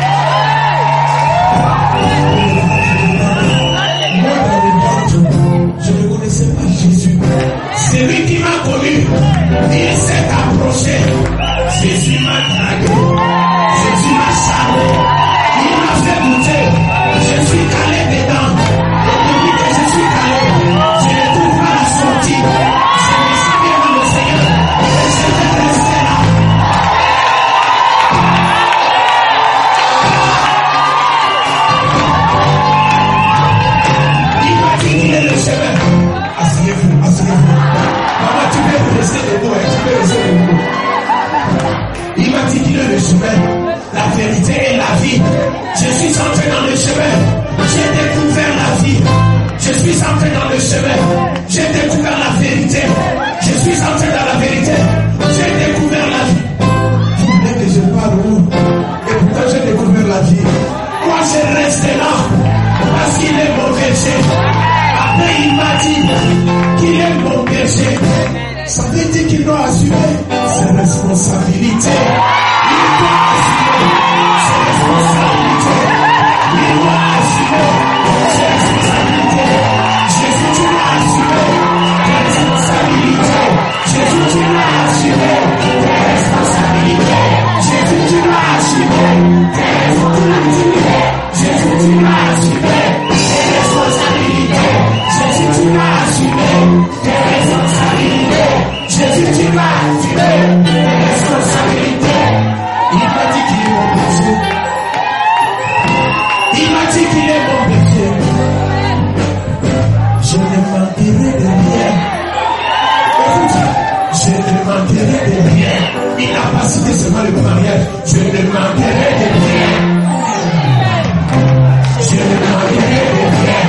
Moi dans le ventre, je ne connaissais pas Jésus. C'est lui qui m'a connu. Il s'est approché. Jésus m'a dragué. Jésus m'a charmé. Il m'a fait goûter. Je suis calé dedans. Et depuis que je suis calé, je ne trouve pas la sortie. Je me sens bien dans le Seigneur. Et je vais rester là. Il m'a dit qu'il est le chemin. Asseyez-vous, asseyez-vous. Maman, tu peux rester debout, tu peux rester debout. Il m'a dit qu'il est le chemin, la vérité et la vie. Je suis entré dans le chemin, j'ai découvert la vie. Je suis entré dans le chemin, j'ai découvert la vérité. Je suis entré dans la vérité, j'ai découvert la vie. Vous voulez que je parle où? Et pourquoi j'ai découvert la vie? Moi je reste là, parce qu'il est mon berger. Après il m'a dit qu'il est mon berger. Ça veut dire qu'il doit assumer ses responsabilités. Il doit assumer ses responsabilités. Il doit assumer ses responsabilités. Jésus, tu dois assumer tes responsabilités. Jésus, tu dois assumer tes responsabilités. Jésus, tu dois assumer tes responsabilités. Jésus, tu dois assumer tes responsabilités. Jésus, tu dois assumer tes responsabilités. Jésus, tu vas assumer tes responsabilités. Il m'a dit qu'il est mon berger. Il m'a dit qu'il est mon berger. Je ne manquerai de rien. Écoute, je ne manquerai de rien. Il n'a pas cité seulement le mariage. Je ne manquerai de rien. Je ne manquerai de rien.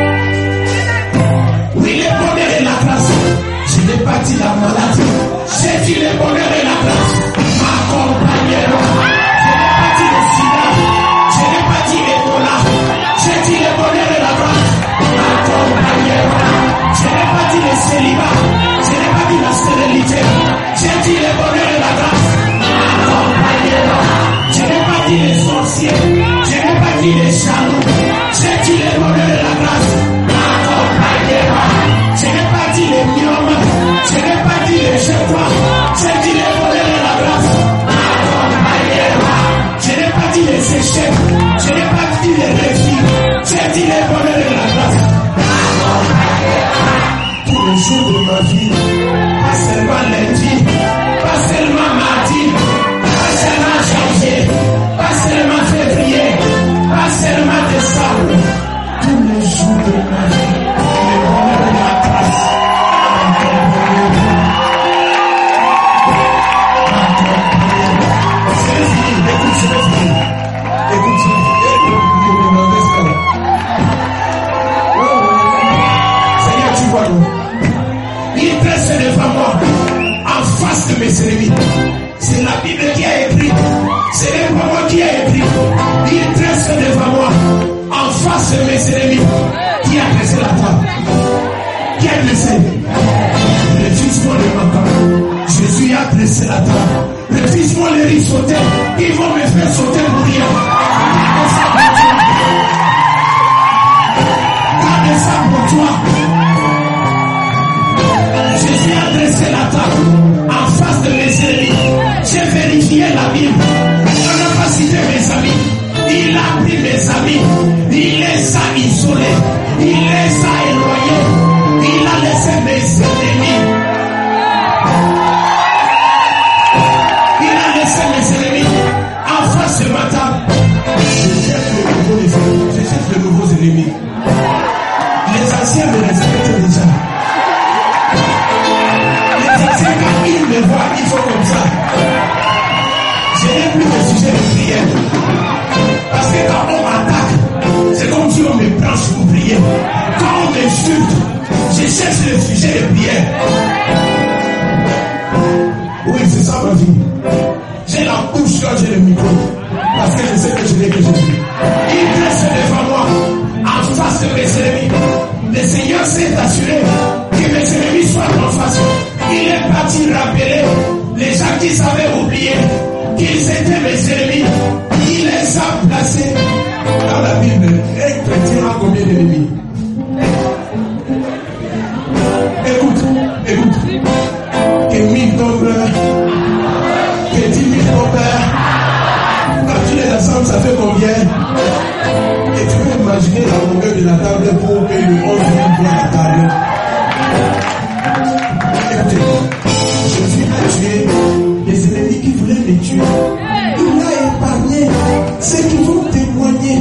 Oui, le bonheur et la grâce. Je n'ai pas dit la maladie. J'ai dit le bonheur et la grâce m'accompagneront. Je n'ai pas dit le sida. Je n'ai pas dit Ebola. J'ai dit le bonheur et la grâce m'accompagneront. Je n'ai pas dit le célibat. Je n'ai pas dit la stérilité. J'ai dit le bonheur et la grâce m'accompagneront. Je n'ai pas dit les sorciers. Je n'ai pas dit les jaloux. J'ai dit le bonheur et la grâce m'accompagneront. Je n'ai pas dit les myomes. Je n'ai pas dit les jetois. J'ai dit les bonheurs et la grâce m'accompagneront. Je n'ai pas dit les échecs. Je n'ai pas dit les défis. J'ai dit les bonheurs et la grâce m'accompagneront. Tous les jours de ma vie, pas seulement lundi, pas seulement mardi, pas seulement janvier, pas seulement février, pas seulement décembre. Tous les jours de ma vie, les bonheurs et la grâce. Seigneur, tu vois nous. Il dresse devant moi, en face de mes ennemis. C'est la Bible qui a écrit. Ce n'est pas moi qui a écrit. Il dresse devant moi, en face de mes ennemis. Qui a dressé la table? Qui a dressé? Refuse-moi le matin. Jésus a dressé la table. Refuse-moi les risottés. Ils vont me faire sauter pour rien. Garde ça pour toi. Jésus a dressé la table en face de mes ennemis. J'ai vérifié la Bible. On n'a pas cité mes amis. Il a pris mes amis. Il les a isolés. Il les a éloignés. Il a laissé mes ennemis. Il a laissé mes ennemis en face de ma table. Je cherche de nouveaux ennemis. Les anciens me respectent déjà. Les anciens, quand ils me voient, ils sont comme ça. Je n'ai plus de sujet de prière. Parce que quand on m'attaque, c'est comme si on me branche pour prier. Quand on m'insulte, je cherche le sujet de prière. Oui, c'est ça ma vie. J'ai la bouche quand j'ai le micro. Parce que que je sais que je n'ai que Jésus. Il dresse devant moi, en face de mes ennemis. Le Seigneur s'est assuré que mes ennemis soient en face. Il est parti rappeler les gens qui savaient oublier qu'ils étaient mes ennemis. Il les a placés dans la Bible. Un chrétien a combien d'ennemis? Écoute. Que 1000 tombent, que 10 000 tombent. Quand tu les assembles, ça fait combien? Et tu peux imaginer la longueur de la table pour que le 11 000 voient la table. Écoutez, Jésus a tué les ennemis qui voulaient les tuer. Il a épargné ceux qui vont témoigner.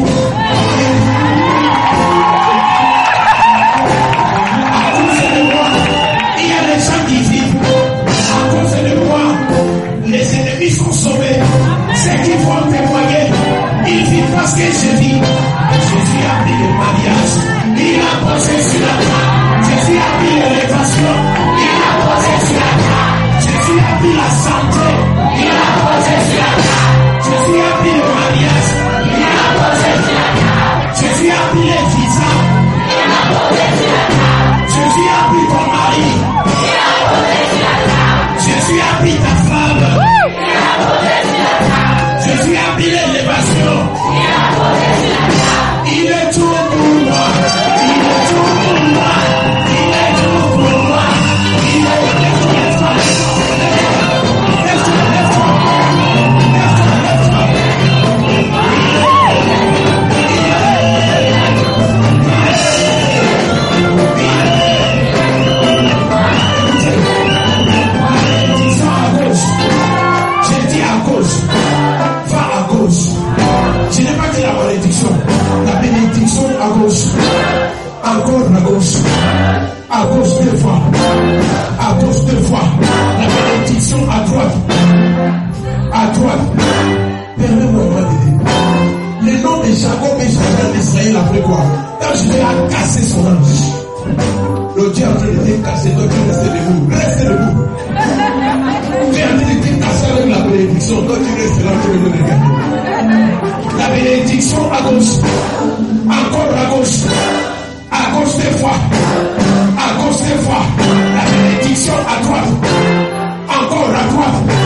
À cause de moi, il y a des gens qui vivent. À cause de moi, les ennemis sont sauvés. Ceux qui vont témoigner, ils vivent parce que je vis. Jésus a pris le mariage, il a posé sur la croix. Jésus a pris l'élévation, il a posé sur la croix. Jésus a pris la santé, il a posé sur la croix. Jésus a pris le mariage, il a posé sur la croix. Jésus a pris les visas, il a posé sur la croix. Jésus a pris ton mari, il a posé sur la croix. Jésus a pris ta femme, il a posé sur la croix. Jésus a pris l'élévation, il a posé sur la croix. Il est tout pour moi, il est tout pour moi, il est tout pour moi, il est tout pour moi. Je n'ai pas dit la malédiction. La bénédiction à gauche. Encore à gauche. À gauche 2 fois. À gauche 2 fois. La bénédiction à droite. À droite. Permets-moi de dire. Le nom de Jacob est changé en Israël après quoi? Quand je vais casser son ange. Le Dieu est en train de te casser. Donc tu restes debout. Reste debout. Tu es en train de te casser avec la bénédiction. Donc tu restes là, tu me regardes. La bénédiction à gauche. Encore à gauche. À gauche 2 fois. À gauche 2 fois. La bénédiction à droite. Encore à droite.